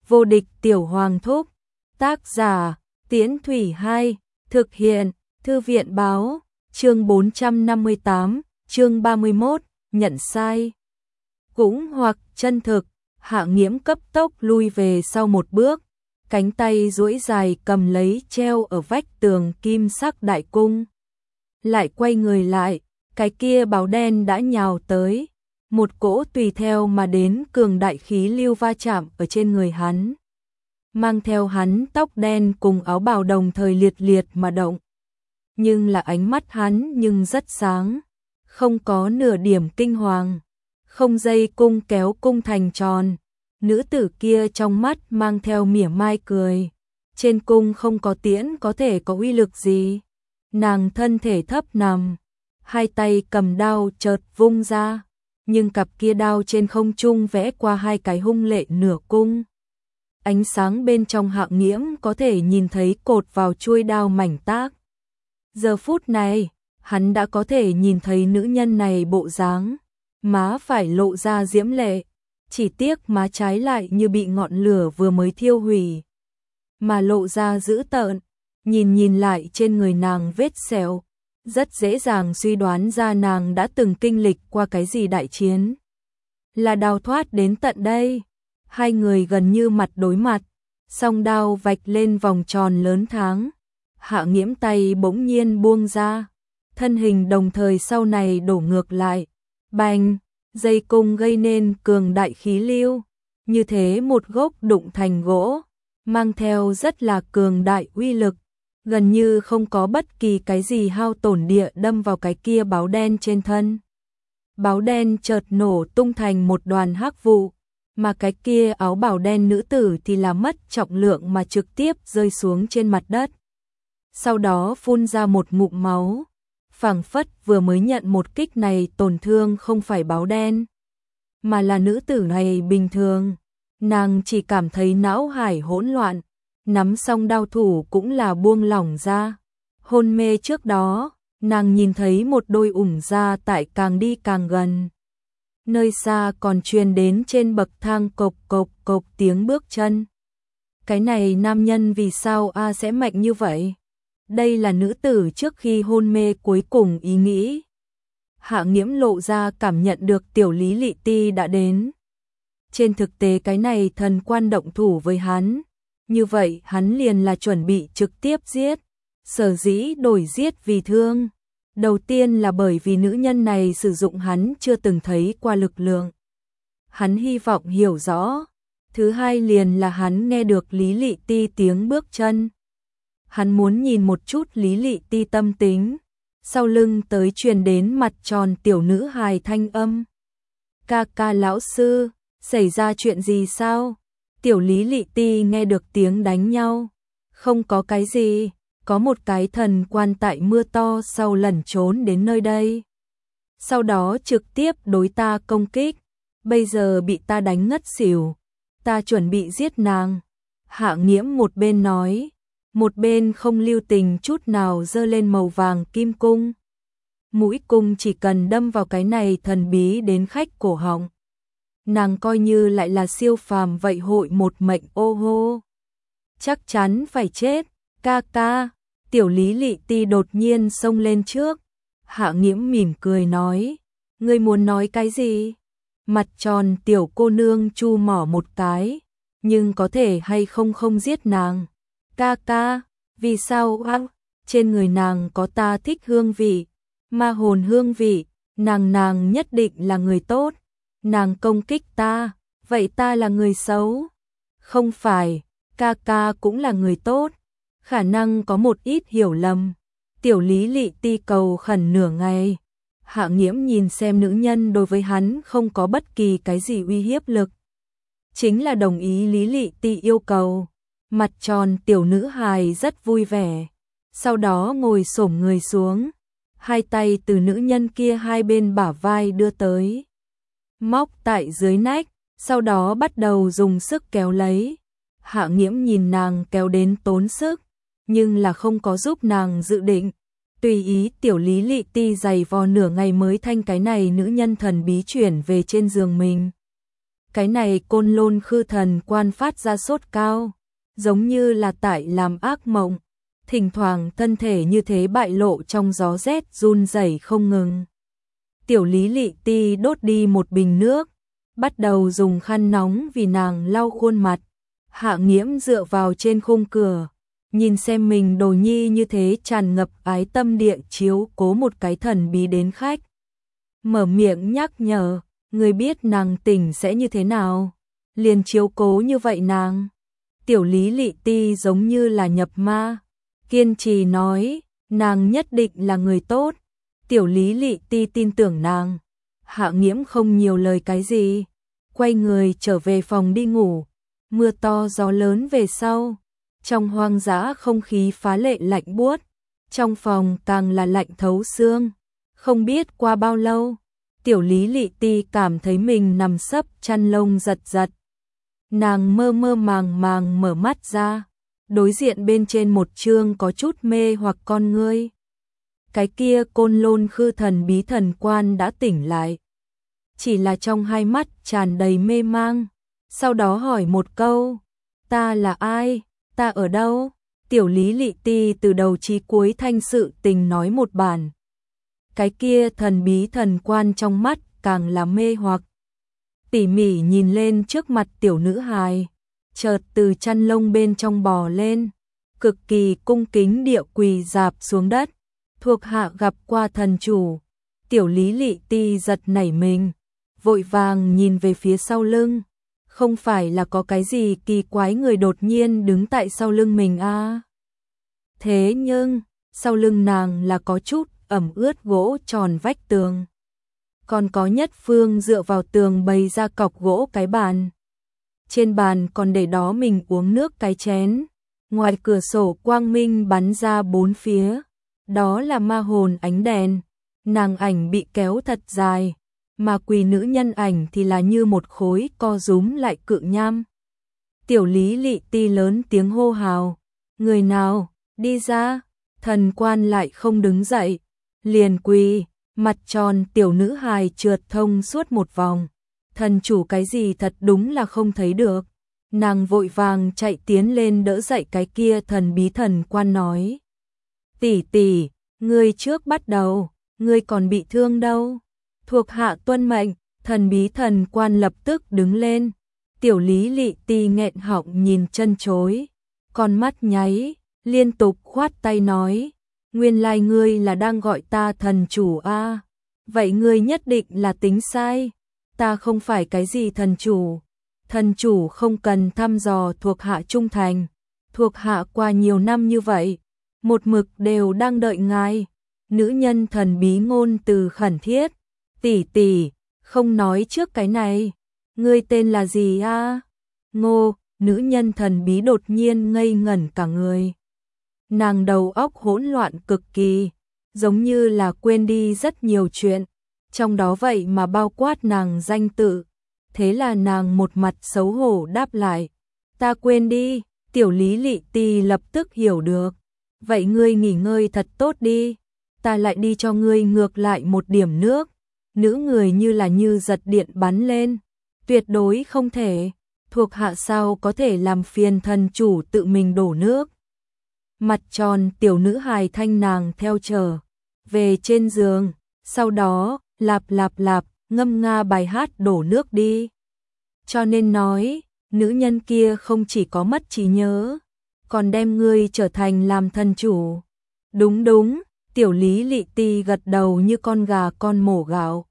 Vô địch tiểu hoàng thúc. Tác giả Tiễn Thủy 2. Thực hiện Thư viện báo. Chương 458, chương 31, nhận sai. Cũng hoặc chân thực, Hạ Nghiễm cấp tốc lui về sau một bước, cánh tay duỗi dài cầm lấy treo ở vách tường kim sắc đại cung. Lại quay người lại, cái kia báo đen đã nhào tới, một cỗ tùy theo mà đến cường đại khí lưu va chạm ở trên người hắn. Mang theo hắn tóc đen cùng áo bào đồng thời liệt liệt mà động. Nhưng là ánh mắt hắn nhưng rất sáng, không có nửa điểm kinh hoàng, không dây cung kéo cung thành tròn. Nữ tử kia trong mắt mang theo mỉa mai cười, trên cung không có tiễn có thể có uy lực gì. Nàng thân thể thấp nằm, hai tay cầm đao chợt vung ra, nhưng cặp kia đao trên không trung vẽ qua hai cái hung lệ nửa cung. Ánh sáng bên trong Hạ Nghiễm có thể nhìn thấy cột vào chuôi đao mảnh tác. Giờ phút này, hắn đã có thể nhìn thấy nữ nhân này bộ dáng, má phải lộ ra diễm lệ, chỉ tiếc má trái lại như bị ngọn lửa vừa mới thiêu hủy, mà lộ ra dữ tợn. Nhìn lại trên người nàng vết sẹo, rất dễ dàng suy đoán ra nàng đã từng kinh lịch qua cái gì đại chiến. Là đào thoát đến tận đây. Hai người gần như mặt đối mặt, song đao vạch lên vòng tròn lớn tháng. Hạ Nghiễm tay bỗng nhiên buông ra, thân hình đồng thời sau này đổ ngược lại. Bành, dây cung gây nên cường đại khí lưu, như thế một gốc đụng thành gỗ, mang theo rất là cường đại uy lực, gần như không có bất kỳ cái gì hao tổn địa đâm vào cái kia báo đen trên thân. Báo đen chợt nổ tung thành một đoàn hắc vụ, mà cái kia áo bào đen nữ tử thì là mất trọng lượng mà trực tiếp rơi xuống trên mặt đất. Sau đó phun ra một ngụm máu, phảng phất vừa mới nhận một kích này tổn thương không phải báo đen, mà là nữ tử này bình thường. Nàng chỉ cảm thấy não hải hỗn loạn, nắm xong đao thủ cũng là buông lỏng ra. Hôn mê trước đó, nàng nhìn thấy một đôi ủng da tại càng đi càng gần. Nơi xa còn truyền đến trên bậc thang cộc cộc cộc tiếng bước chân. Cái này nam nhân vì sao sẽ mạnh như vậy? Đây là nữ tử trước khi hôn mê cuối cùng ý nghĩ. Hạ Nghiễm lộ ra cảm nhận được tiểu Lý Lị Ti đã đến. Trên thực tế cái này thần quan động thủ với hắn, như vậy hắn liền là chuẩn bị trực tiếp giết. Sở dĩ đổi giết vì thương, đầu tiên là bởi vì nữ nhân này sử dụng hắn chưa từng thấy qua lực lượng, hắn hy vọng hiểu rõ. Thứ hai liền là hắn nghe được Lý Lị Ti tiếng bước chân, hắn muốn nhìn một chút Lý Lị Ti tâm tính. Sau lưng tới truyền đến mặt tròn tiểu nữ hài thanh âm. Ca ca lão sư, xảy ra chuyện gì sao? Tiểu Lý Lị Ti nghe được tiếng đánh nhau. Không có cái gì, có một cái thần quan tại mưa to sau lẩn trốn đến nơi đây. Sau đó trực tiếp đối ta công kích, bây giờ bị ta đánh ngất xỉu. Ta chuẩn bị giết nàng. Hạ Nghiễm một bên nói, một bên không lưu tình chút nào giơ lên màu vàng kim cung. Mũi cung chỉ cần đâm vào cái này thần bí đến khách cổ họng, nàng coi như lại là siêu phàm vậy hội một mệnh ô hô. Chắc chắn phải chết, ca ca. Tiểu Lý Lị Ti đột nhiên xông lên trước. Hạ Nghiễm mỉm cười nói, ngươi muốn nói cái gì? Mặt tròn tiểu cô nương chu mỏ một cái, nhưng có thể hay không không giết nàng. Ca ca, vì sao? Trên người nàng có ta thích hương vị, ma hồn hương vị, nàng nhất định là người tốt. Nàng công kích ta, vậy ta là người xấu? Không phải, ca ca cũng là người tốt. Khả năng có một ít hiểu lầm. Tiểu Lý Lị Ti cầu khẩn nửa ngày. Hạ Nghiễm nhìn xem nữ nhân đối với hắn không có bất kỳ cái gì uy hiếp lực, chính là đồng ý Lý Lị Ti yêu cầu. Mặt tròn tiểu nữ hài rất vui vẻ, sau đó ngồi xổm người xuống, hai tay từ nữ nhân kia hai bên bả vai đưa tới, móc tại dưới nách, sau đó bắt đầu dùng sức kéo lấy. Hạ Nghiễm nhìn nàng kéo đến tốn sức, nhưng là không có giúp nàng dự định. Tùy ý tiểu Lý Lị Ti giày vò nửa ngày mới thanh cái này nữ nhân thần bí chuyển về trên giường mình. Cái này Côn Lôn Khư Thần Quan phát ra sốt cao, giống như là tại làm ác mộng, thỉnh thoảng thân thể như thế bại lộ trong gió rét run rẩy không ngừng. Tiểu Lý Lị Ti đốt đi một bình nước, bắt đầu dùng khăn nóng vì nàng lau khuôn mặt. Hạ Nghiễm dựa vào trên khung cửa, nhìn xem mình đồ nhi như thế tràn ngập ái tâm địa chiếu cố một cái thần bí đến khách. Mở miệng nhắc nhở, người biết nàng tỉnh sẽ như thế nào, liền chiếu cố như vậy nàng. Tiểu Lý Lị Ti giống như là nhập ma, kiên trì nói, nàng nhất định là người tốt. Tiểu Lý Lị Ti tin tưởng nàng. Hạ Nghiễm không nhiều lời cái gì, quay người trở về phòng đi ngủ. Mưa to gió lớn về sau, trong hoang dã không khí phá lệ lạnh buốt, trong phòng càng là lạnh thấu xương. Không biết qua bao lâu, Tiểu Lý Lị Ti cảm thấy mình nằm sấp chăn lông giật giật. Nàng mơ mơ màng màng mở mắt ra, đối diện bên trên một chương có chút mê hoặc con ngươi. Cái kia Côn Lôn Khư Thần Bí Thần Quan đã tỉnh lại, chỉ là trong hai mắt tràn đầy mê mang. Sau đó hỏi một câu, ta là ai, ta ở đâu? Tiểu Lý Lị Ti từ đầu chí cuối thanh sự tình nói một bản. Cái kia thần bí thần quan trong mắt càng là mê hoặc. Tỉ mỉ nhìn lên trước mặt tiểu nữ hài, chợt từ chăn lông bên trong bò lên, cực kỳ cung kính địa quỳ rạp xuống đất. Thuộc hạ gặp qua thần chủ. Tiểu Lý Lị Ti giật nảy mình, vội vàng nhìn về phía sau lưng. Không phải là có cái gì kỳ quái người đột nhiên đứng tại sau lưng mình à? Thế nhưng, sau lưng nàng là có chút ẩm ướt gỗ tròn vách tường. Còn có nhất phương dựa vào tường bày ra cọc gỗ cái bàn. Trên bàn còn để đó mình uống nước cái chén. Ngoài cửa sổ quang minh bắn ra bốn phía. Đó là ma hồn ánh đèn. Nàng ảnh bị kéo thật dài, mà quỳ nữ nhân ảnh thì là như một khối co rúm lại cự nham. Tiểu Lý Lị Ti lớn tiếng hô hào, người nào, đi ra. Thần quan lại không đứng dậy, liền quỳ, mặt tròn tiểu nữ hài trượt thông suốt một vòng. Thần chủ cái gì thật đúng là không thấy được. Nàng vội vàng chạy tiến lên đỡ dậy cái kia thần bí thần quan nói, tỷ tỷ, ngươi trước bắt đầu, ngươi còn bị thương đâu. Thuộc hạ tuân mệnh. Thần bí thần quan lập tức đứng lên. Tiểu Lý Lị Ti nghẹn họng nhìn chân chối, con mắt nháy, liên tục khoát tay nói, nguyên lai ngươi là đang gọi ta thần chủ a? Vậy ngươi nhất định là tính sai, ta không phải cái gì thần chủ. Thần chủ không cần thăm dò thuộc hạ trung thành, thuộc hạ qua nhiều năm như vậy, một mực đều đang đợi ngài. Nữ nhân thần bí ngôn từ khẩn thiết, tỷ tỷ, không nói trước cái này, ngươi tên là gì a? Ngô. Nữ nhân thần bí đột nhiên ngây ngẩn cả người. Nàng đầu óc hỗn loạn cực kỳ, giống như là quên đi rất nhiều chuyện, trong đó vậy mà bao quát nàng danh tự. Thế là nàng một mặt xấu hổ đáp lại, ta quên đi. Tiểu Lý Lị Ti lập tức hiểu được, vậy ngươi nghỉ ngơi thật tốt đi, ta lại đi cho ngươi ngược lại một điểm nước. Nữ người như là như giật điện bắn lên, tuyệt đối không thể, thuộc hạ sao có thể làm phiền thần chủ tự mình đổ nước. Mặt tròn tiểu nữ hài thanh nàng theo trở về trên giường, sau đó lạp lạp lạp ngâm nga bài hát đổ nước đi. Cho nên nói, nữ nhân kia không chỉ có mất trí nhớ, còn đem ngươi trở thành làm thần chủ. Đúng đúng. Tiểu Lý Lị Ti gật đầu như con gà con mổ gạo.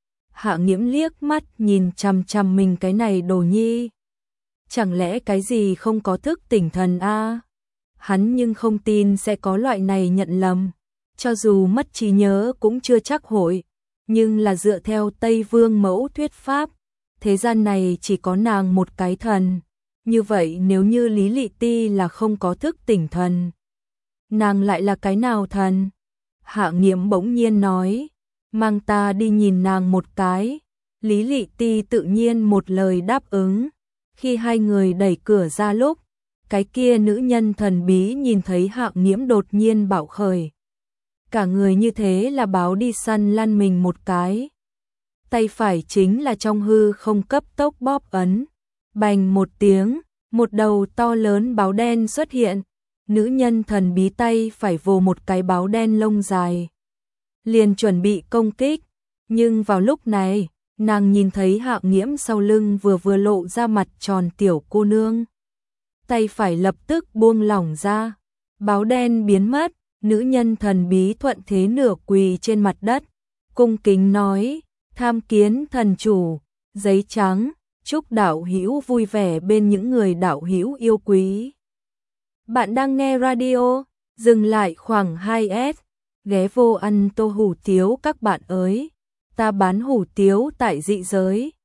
Hạ Nghiễm liếc mắt nhìn chằm chằm mình cái này đồ nhi. Chẳng lẽ cái gì không có thức tỉnh thần a? Hắn nhưng không tin sẽ có loại này nhận lầm. Cho dù mất trí nhớ cũng chưa chắc hội. Nhưng là dựa theo Tây Vương mẫu thuyết pháp, thế gian này chỉ có nàng một cái thần. Như vậy nếu như Lý Lị Ti là không có thức tỉnh thần, nàng lại là cái nào thần? Hạ Nghiễm bỗng nhiên nói, mang ta đi nhìn nàng một cái. Lý Lị Ti tự nhiên một lời đáp ứng. Khi hai người đẩy cửa ra lúc, cái kia nữ nhân thần bí nhìn thấy Hạ Nghiễm đột nhiên bạo khởi. Cả người như thế là báo đi săn lăn mình một cái. tay phải chính là trong hư không cấp tốc bóp ấn. Bành một tiếng, một đầu to lớn báo đen xuất hiện. Nữ nhân thần bí tay phải vồ một cái báo đen lông dài, liền chuẩn bị công kích. Nhưng vào lúc này, nàng nhìn thấy Hạng Nghiễm sau lưng vừa lộ ra mặt tròn tiểu cô nương. Tay phải lập tức buông lỏng ra, báo đen biến mất, nữ nhân thần bí thuận thế nửa quỳ trên mặt đất, cung kính nói: "Tham kiến thần chủ." Giấy trắng, chúc đạo hữu vui vẻ bên những người đạo hữu yêu quý. Bạn đang nghe radio, dừng lại khoảng 2S, ghé vô ăn tô hủ tiếu các bạn ơi. Ta bán hủ tiếu tại dị giới.